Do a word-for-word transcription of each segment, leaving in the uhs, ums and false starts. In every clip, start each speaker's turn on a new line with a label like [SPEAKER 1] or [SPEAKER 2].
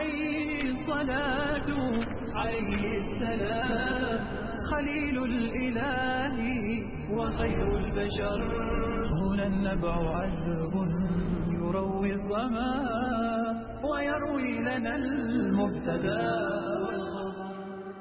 [SPEAKER 1] عليه الصلاة عليه السلام خليل الإله وخير البشر. هنا النبع عذب يروي الظما ويروي لنا المبتدى والخبر.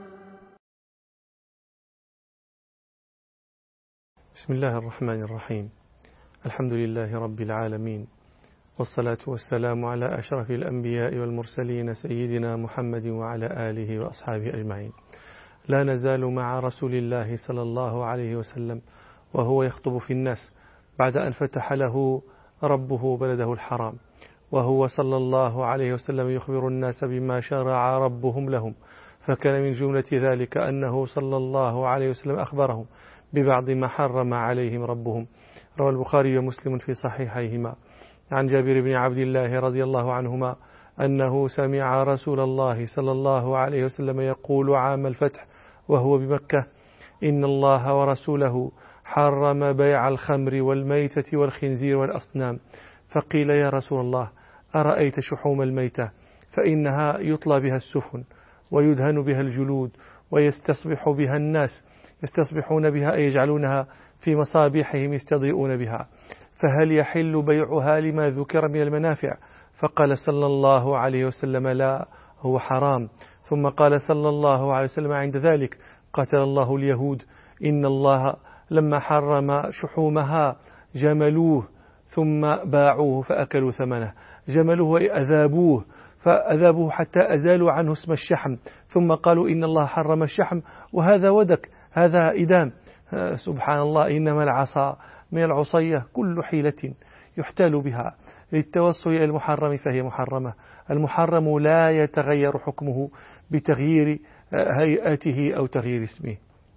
[SPEAKER 2] بسم الله الرحمن الرحيم. الحمد لله رب العالمين، والصلاة والسلام على أشرف الأنبياء والمرسلين سيدنا محمد وعلى آله وأصحابه أجمعين. لا نزال مع رسول الله صلى الله عليه وسلم وهو يخطب في الناس بعد أن فتح له ربه بلده الحرام، وهو صلى الله عليه وسلم يخبر الناس بما شرع ربهم لهم، فكان من جملة ذلك أنه صلى الله عليه وسلم أخبرهم ببعض ما حرم عليهم ربهم. روى البخاري ومسلم في صحيحيهما عن جابر بن عبد الله رضي الله عنهما أنه سمع رسول الله صلى الله عليه وسلم يقول عام الفتح وهو بمكة: إن الله ورسوله حرم بيع الخمر والميتة والخنزير والأصنام. فقيل: يا رسول الله، أرأيت شحوم الميتة؟ فإنها يطلى بها السفن ويدهن بها الجلود ويستصبح بها الناس، يستصبحون بها أي يجعلونها في مصابيحهم يستضيئون بها، فهل يحل بيعها لما ذكر من المنافع؟ فقال صلى الله عليه وسلم: لا، هو حرام. ثم قال صلى الله عليه وسلم عند ذلك: قتل الله اليهود، إن الله لما حرم شحومها جملوه ثم باعوه فأكلوا ثمنه. جملوه وأذابوه فأذابوه حتى أزالوا عنه اسم الشحم، ثم قالوا إن الله حرم الشحم وهذا ودك، هذا إدام. سبحان الله، إنما العصا من العصية كل حيلة يحتال بها للتوصل إلى المحرم فهي محرمة. المحرم لا يتغير حكمه بتغيير هيئته أو تغيير اسمه.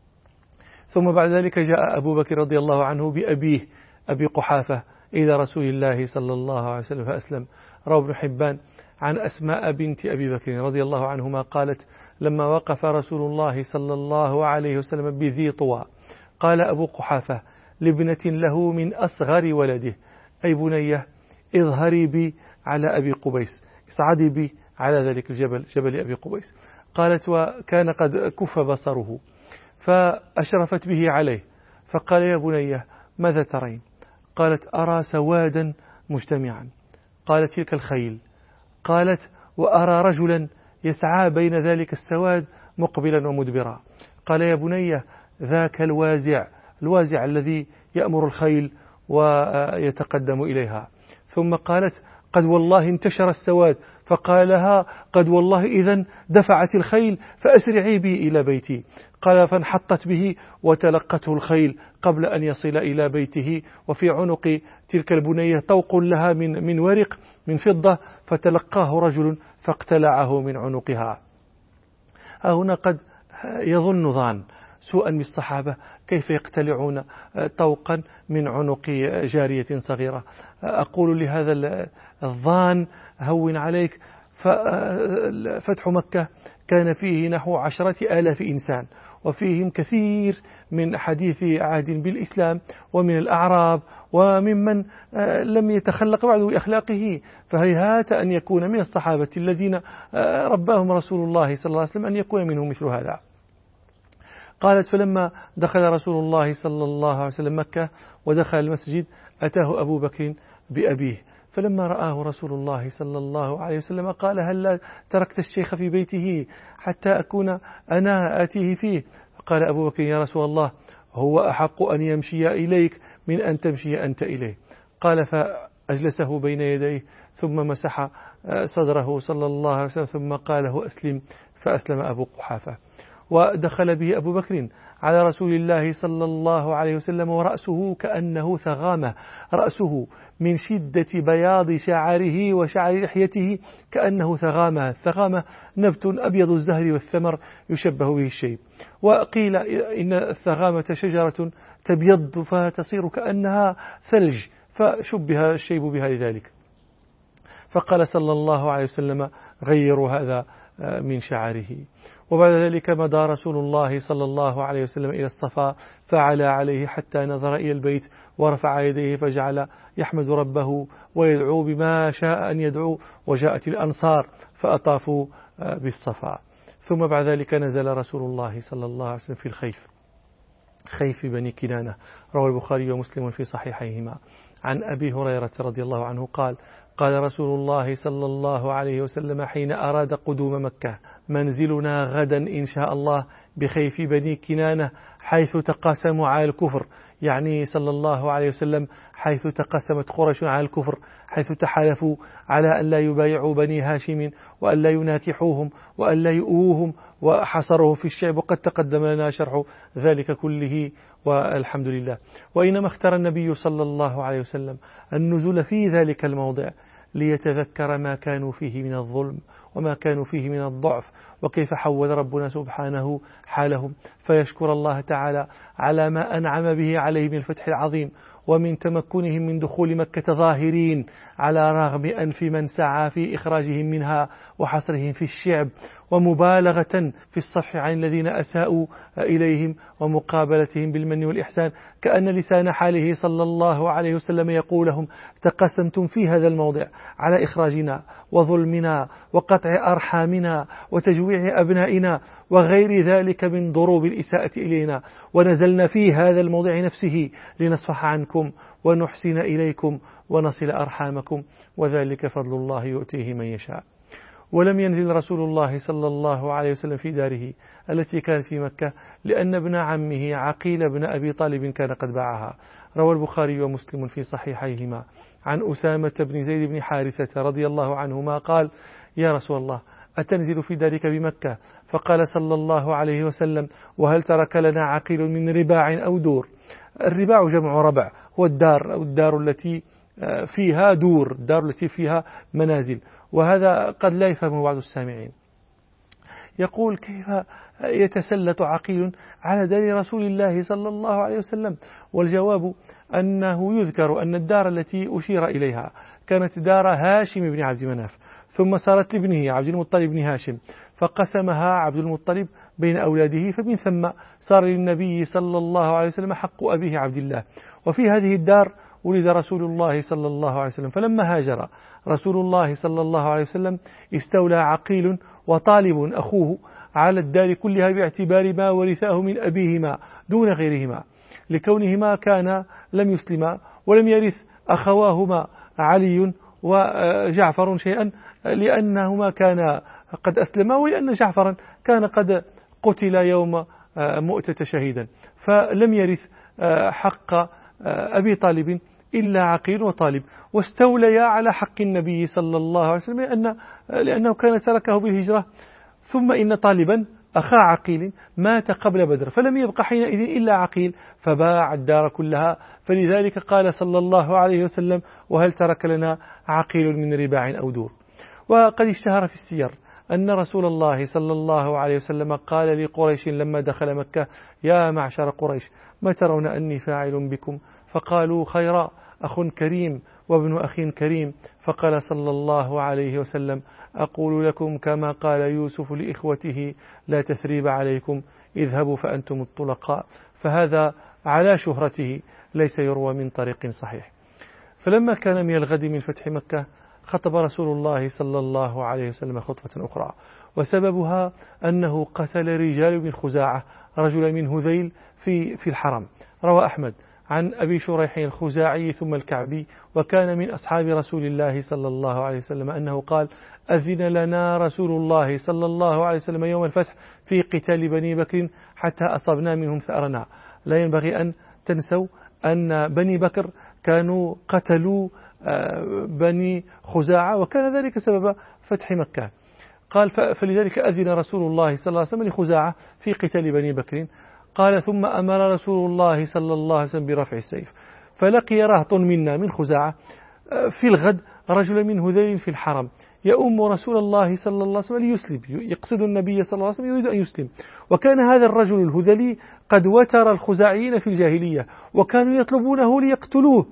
[SPEAKER 2] ثم بعد ذلك جاء أبو بكر رضي الله عنه بأبيه أبي قحافة إلى رسول الله صلى الله عليه وسلم فأسلم. روى ابن حبان عن أسماء بنت أبي بكر رضي الله عنهما قالت: لما وقف رسول الله صلى الله عليه وسلم بذي طوى قال أبو قحافة لابنة له من أصغر ولده: أي بنية، اظهري بي على أبي قبيس، اصعدي بي على ذلك الجبل، جبل أبي قبيس. قالت: وكان قد كف بصره فأشرفت به عليه، فقال: يا بنية، ماذا ترين؟ قالت: أرى سوادا مجتمعا. قالت: تلك الخيل. قالت: وأرى رجلا يسعى بين ذلك السواد مقبلا ومدبرا. قال: يا بنية، ذاك الوازع، الوازع الذي يأمر الخيل ويتقدم إليها. ثم قالت: قد والله انتشر السواد. فقالها: قد والله إذن دفعت الخيل فأسرعي بي إلى بيتي. قال: فانحطت به وتلقته الخيل قبل أن يصل إلى بيته، وفي عنق تلك البنية طوق لها من من ورق من فضة، فتلقاه رجل فاقتلعه من عنقها. هنا قد يظن ظان سوءا بالصحابة كيف يقتلعون طوقا من عنق جارية صغيرة. أقول لهذا الظان: هون عليك، فتح مكة كان فيه نحو عشرة آلاف إنسان، وفيهم كثير من حديث عهد بالإسلام ومن الأعراب وممن لم يتخلق بعد بأخلاقه، فهيهات أن يكون من الصحابة الذين رباهم رسول الله صلى الله عليه وسلم أن يكون منهم مثل هذا. قالت: فلما دخل رسول الله صلى الله عليه وسلم مكة ودخل المسجد أتاه أبو بكر بأبيه، فلما رآه رسول الله صلى الله عليه وسلم قال: هل تركت الشيخ في بيته حتى أكون أنا آتيه فيه؟ فقال أبو بكر: يا رسول الله، هو أحق أن يمشي إليك من أن تمشي أنت إليه. قال: فأجلسه بين يديه ثم مسح صدره صلى الله عليه وسلم ثم قال له: أسلم، فأسلم أبو قحافة. ودخل به أبو بكر على رسول الله صلى الله عليه وسلم ورأسه كأنه ثغامة، رأسه من شدة بياض شعره وشعر لحيته كأنه ثغامة. الثغامة نبت أبيض الزهر والثمر يشبه به الشيب، وقيل إن الثغامة شجرة تبيض فتصير كأنها ثلج، فشبه الشيب بها لذلك. فقال صلى الله عليه وسلم: غيروا هذا من شعره. وبعد ذلك مضى رسول الله صلى الله عليه وسلم إلى الصفا فعلى عليه حتى نظر إلى البيت ورفع يديه فجعل يحمد ربه ويدعو بما شاء أن يدعو، وجاءت الأنصار فأطافوا بالصفا. ثم بعد ذلك نزل رسول الله صلى الله عليه وسلم في الخيف، خيف بني كنانة. روى البخاري ومسلم في صحيحيهما عن أبي هريرة رضي الله عنه قال: قال رسول الله صلى الله عليه وسلم حين أراد قدوم مكة: منزلنا غدا إن شاء الله بخيف بني كنانة حيث تقاسموا على الكفر، يعني صلى الله عليه وسلم حيث تقاسمت قريش على الكفر، حيث تحالفوا على أن لا يبايعوا بني هاشم وأن لا يناكحوهم وأن لا يؤوهم وحصروا في الشعب، وقد تقدم لنا شرح ذلك كله والحمد لله. وإنما اختار النبي صلى الله عليه وسلم النزول في ذلك الموضع ليتذكر ما كانوا فيه من الظلم وما كانوا فيه من الضعف، وكيف حول ربنا سبحانه حالهم، فيشكر الله تعالى على ما أنعم به عليه من الفتح العظيم ومن تمكنهم من دخول مكة ظاهرين على رغم أنف من سعى في إخراجهم منها وحصرهم في الشعب، ومبالغة في الصفح عن الذين أساءوا إليهم ومقابلتهم بالمن والإحسان، كأن لسان حاله صلى الله عليه وسلم يقول لهم: تقسمتم في هذا الموضع على إخراجنا وظلمنا وقطع أرحامنا وتجويع أبنائنا وغير ذلك من ضروب الإساءة إلينا، ونزلنا في هذا الموضع نفسه لنصفح عنكم ونحسن إليكم ونصل أرحامكم، وذلك فضل الله يؤتيه من يشاء. ولم ينزل رسول الله صلى الله عليه وسلم في داره التي كانت في مكة، لأن ابن عمه عقيل بن أبي طالب كان قد باعها. روى البخاري ومسلم في صحيحيهما عن أسامة بن زيد بن حارثة رضي الله عنهما قال: يا رسول الله، أتنزل في دارك بمكة؟ فقال صلى الله عليه وسلم: وهل ترك لنا عقيل من رباع أو دور؟ الرباع جمع ربع، هو الدار أو الدار التي فيها دور، الدار التي فيها منازل، وهذا قد لا يفهم بعض السامعين. يقول: كيف يتسلط عقيل على دار رسول الله صلى الله عليه وسلم؟ والجواب أنه يذكر أن الدار التي أشير إليها كانت دار هاشم بن عبد مناف، ثم صارت لابنه عبد المطلب بن هاشم، فقسمها عبد المطلب بين أولاده، فمن ثم صار للنبي صلى الله عليه وسلم حق أبيه عبد الله. وفي هذه الدار ولد رسول الله صلى الله عليه وسلم، فلما هاجر رسول الله صلى الله عليه وسلم استولى عقيل وطالب أخوه على الدار كلها باعتبار ما ورثاه من أبيهما دون غيرهما، لكونهما كان لم يسلما ولم يرث أخواهما علي وجعفر شيئا، لأنهما كان قد أسلما، ولأن جعفرا كان قد قتل يوم مؤتة شهيدا، فلم يرث حق أبي طالب إلا عقيل وطالب، واستوليا على حق النبي صلى الله عليه وسلم لأن لأنه كان تركه بالهجرة. ثم إن طالبا أخا عقيل مات قبل بدر، فلم يبق حينئذ إلا عقيل، فباع الدار كلها، فلذلك قال صلى الله عليه وسلم: وهل ترك لنا عقيل من رباع أو دور؟ وقد اشتهر في السير أن رسول الله صلى الله عليه وسلم قال لقريش لما دخل مكة: يا معشر قريش، ما ترون أني فاعل بكم؟ فقالوا: خيرا، أخ كريم وابن أخ كريم. فقال صلى الله عليه وسلم: أقول لكم كما قال يوسف لإخوته: لا تثريب عليكم، اذهبوا فأنتم الطلقاء. فهذا على شهرته ليس يروى من طريق صحيح. فلما كان من الغد من فتح مكة خطب رسول الله صلى الله عليه وسلم خطبة أخرى، وسببها أنه قتل رجال من خزاعة رجل من هذيل في في الحرم. روى أحمد عن أبي شريح الخزاعي ثم الكعبي، وكان من أصحاب رسول الله صلى الله عليه وسلم، أنه قال: أذن لنا رسول الله صلى الله عليه وسلم يوم الفتح في قتال بني بكر حتى أصبنا منهم ثأرنا. لا ينبغي أن تنسوا أن بني بكر كانوا قتلوا بني خزاعة، وكان ذلك سبب فتح مكة. قال: فلذلك أذن رسول الله صلى الله عليه وسلم لخزاعة في قتال بني بكر. قال: ثم أمر رسول الله صلى الله عليه وسلم برفع السيف، فلقي رهط منا من خزاعة في الغد رجل من هذيل في الحرم يؤم رسول الله صلى الله عليه وسلم ليسلم، يقصد النبي صلى الله عليه وسلم يريد أن يسلم. وكان هذا الرجل الهذلي قد وتر الخزاعيين في الجاهلية، وكانوا يطلبونه ليقتلوه،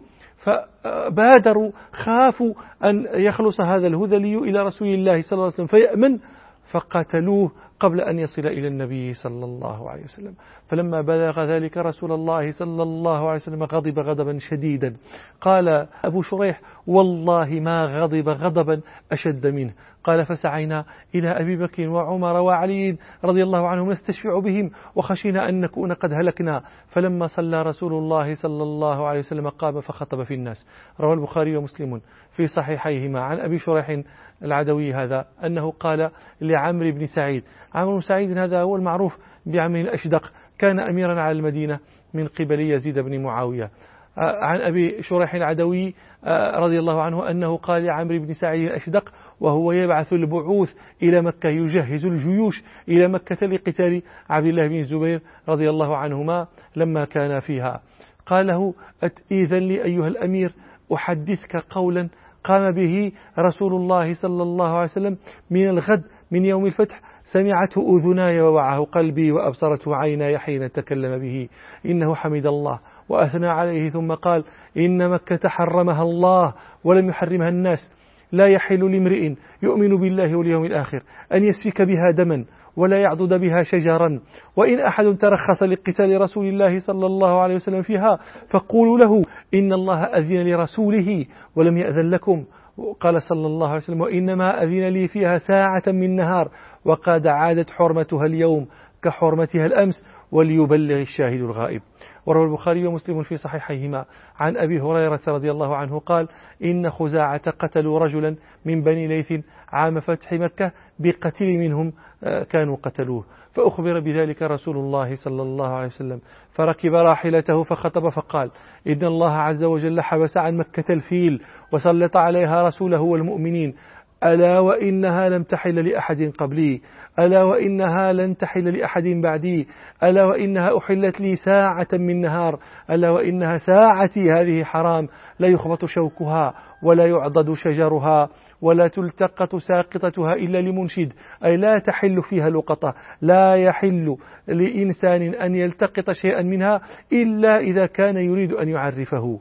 [SPEAKER 2] فبادروا، خافوا أن يخلص هذا الهذلي إلى رسول الله صلى الله عليه وسلم فيأمن، فقتلوه قبل أن يصل إلى النبي صلى الله عليه وسلم. فلما بلغ ذلك رسول الله صلى الله عليه وسلم غضب غضبا شديدا. قال أبو شريح: والله ما غضب غضبا أشد منه. قال: فسعينا إلى أبي بكر وعمر وعلي رضي الله عنهم نستشفع بهم وخشينا أن نكون قد هلكنا. فلما صلى رسول الله صلى الله عليه وسلم قام فخطب في الناس. رواه البخاري ومسلم في صحيحيهما عن أبي شريح العدوي هذا أنه قال لعمرو بن سعيد. عمرو بن سعيد هذا هو المعروف بعمرو الأشدق، كان أميرا على المدينة من قبل يزيد بن معاوية. عن أبي شريح العدوي رضي الله عنه أنه قال لعمرو بن سعيد الأشدق وهو يبعث البعوث إلى مكة، يجهز الجيوش إلى مكة لقتال عبد الله بن الزبير رضي الله عنهما لما كان فيها. قال له: إذن لي أيها الأمير أحدثك قولا قام به رسول الله صلى الله عليه وسلم من الغد من يوم الفتح، سمعته أذناي ووعاه قلبي وأبصرته عيناي حين تكلم به. إنه حمد الله وأثنى عليه ثم قال: إن مكة حرمها الله ولم يحرمها الناس، لا يحل لامرئ يؤمن بالله واليوم الآخر أن يسفك بها دما ولا يعضد بها شجرا، وإن أحد ترخص لقتال رسول الله صلى الله عليه وسلم فيها فقولوا له إن الله أذن لرسوله ولم يأذن لكم. قال صلى الله عليه وسلم: وإنما أذن لي فيها ساعة من نهار وقد عادت حرمتها اليوم كحرمتها الأمس وليبلغ الشاهد الغائب. وروى البخاري ومسلم في صحيحيهما عن أبي هريرة رضي الله عنه قال: إن خزاعة قتلوا رجلا من بني ليث عام فتح مكة بقتيل منهم كانوا قتلوه، فأخبر بذلك رسول الله صلى الله عليه وسلم، فركب راحلته فخطب فقال: إن الله عز وجل حبس عن مكة الفيل وسلط عليها رسوله والمؤمنين، ألا وإنها لم تحل لأحد قبلي، ألا وإنها لن تحل لأحد بعدي، ألا وإنها أحلت لي ساعة من نهار، ألا وإنها ساعتي هذه حرام، لا يخبط شوكها ولا يعضد شجرها ولا تلتقط ساقطتها إلا لمنشد، أي لا تحل فيها لقطة، لا يحل لإنسان أن يلتقط شيئا منها إلا إذا كان يريد أن يعرفه.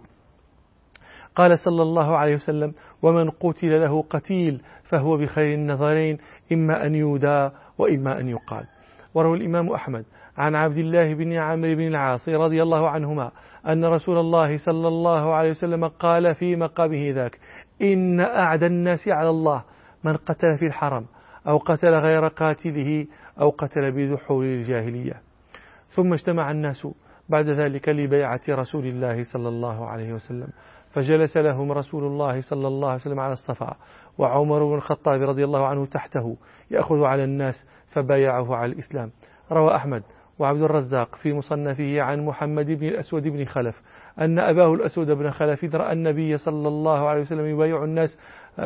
[SPEAKER 2] قال صلى الله عليه وسلم: ومن قتل له قتيل فهو بخير النظرين، إما أن يودى وإما أن يقال. وروى الإمام أحمد عن عبد الله بن عمرو بن العاص رضي الله عنهما أن رسول الله صلى الله عليه وسلم قال في مقامه ذاك: إن أعدى الناس على الله من قتل في الحرم أو قتل غير قاتله أو قتل بذحول الجاهلية. ثم اجتمع الناس بعد ذلك لبيعة رسول الله صلى الله عليه وسلم، فجلس لهم رسول الله صلى الله عليه وسلم على الصفا، وعمر بن الخطاب رضي الله عنه تحته يأخذ على الناس، فبايعه على الإسلام. روى أحمد وعبد الرزاق في مصنفه عن محمد بن الأسود بن خلف أن أباه الأسود بن خلف رأى النبي صلى الله عليه وسلم يبايع الناس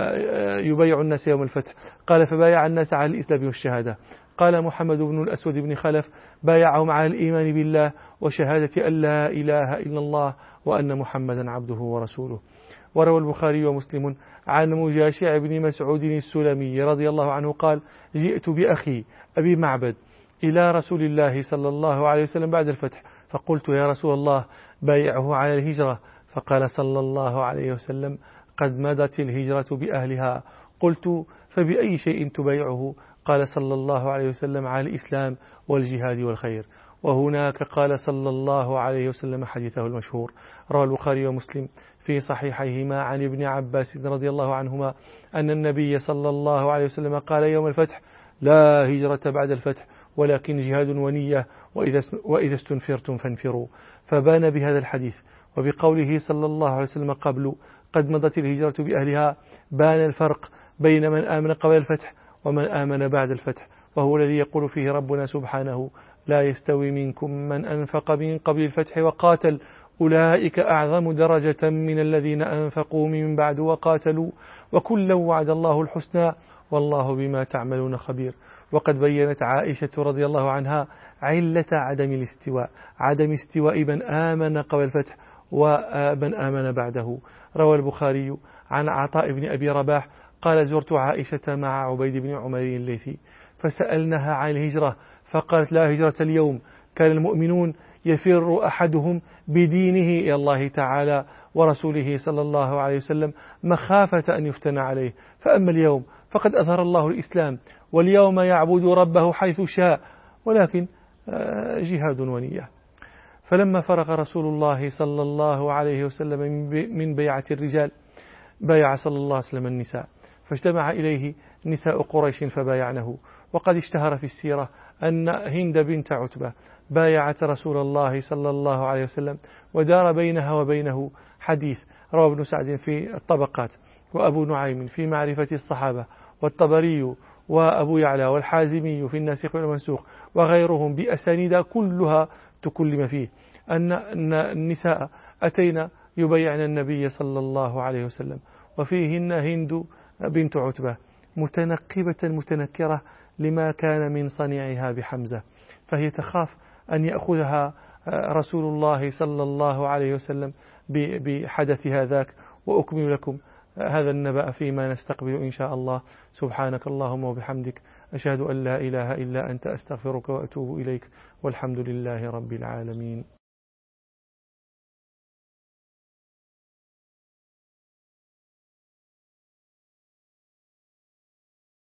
[SPEAKER 2] يبايع الناس يوم الفتح، قال: فبايع الناس على الإسلام والشهادة. قال محمد بن الأسود بن خلف: بايعهم على الإيمان بالله وشهادة أن لا إله إلا الله وأن محمدا عبده ورسوله. وروى البخاري ومسلم عن مجاشع بن مسعود السلمي رضي الله عنه قال: جئت بأخي أبي معبد إلى رسول الله صلى الله عليه وسلم بعد الفتح، فقلت: يا رسول الله بايعه على الهجرة. فقال صلى الله عليه وسلم: قد مضت الهجرة بأهلها. قلت: فبأي شيء تبايعه؟ قال صلى الله عليه وسلم: على الإسلام والجهاد والخير. وهناك قال صلى الله عليه وسلم حديثه المشهور. روى البخاري ومسلم في صحيحيهما عن ابن عباس رضي الله عنهما أن النبي صلى الله عليه وسلم قال يوم الفتح: لا هجرة بعد الفتح ولكن جهاد ونية، وإذا استنفرتم فانفروا. فبان بهذا الحديث وبقوله صلى الله عليه وسلم قبل: قد مضت الهجرة بأهلها، بان الفرق بين من آمن قبل الفتح ومن آمن بعد الفتح، وهو الذي يقول فيه ربنا سبحانه: لا يستوي منكم من أنفق من قبل الفتح وقاتل، أولئك أعظم درجة من الذين أنفقوا من بعد وقاتلوا، وكلا وعد الله الحسنى والله بما تعملون خبير. وقد بينت عائشة رضي الله عنها علة عدم الاستواء، عدم استواء من آمن قبل الفتح ومن آمن بعده. روى البخاري عن عطاء بن أبي رباح قال: زرت عائشة مع عبيد بن عمر الليثي فسألناها عن الهجرة، فقالت: لا هجرة اليوم، كان المؤمنون يفر أحدهم بدينه إلى الله تعالى ورسوله صلى الله عليه وسلم مخافة أن يفتن عليه. فأما اليوم فقد أظهر الله الإسلام، واليوم يعبد ربه حيث شاء، ولكن جهاد ونية. فلما فرغ رسول الله صلى الله عليه وسلم من بيعة الرجال بايع صلى الله عليه وسلم النساء، فاجتمع إليه نساء قريش فبايعنه. وقد اشتهر في السيرة أن هند بنت عتبة بايعت رسول الله صلى الله عليه وسلم، ودار بينها وبينه حديث رواه ابن سعد في الطبقات، وأبو نعيم في معرفة الصحابة، والطبري وأبو يعلى والحازمي في الناسخ والمنسوخ، وغيرهم بأسانيد كلها تكلم فيه أن النساء أتينا يبايعن النبي صلى الله عليه وسلم، وفيهن هند بنت عتبة متنقبة متنكرة لما كان من صنيعها بحمزة، فهي تخاف أن يأخذها رسول الله صلى الله عليه وسلم بحدث هذاك. وأكمل لكم هذا النبأ فيما نستقبل إن شاء الله. سبحانك اللهم وبحمدك، أشهد أن لا إله إلا أنت، أستغفرك وأتوب إليك، والحمد لله رب العالمين.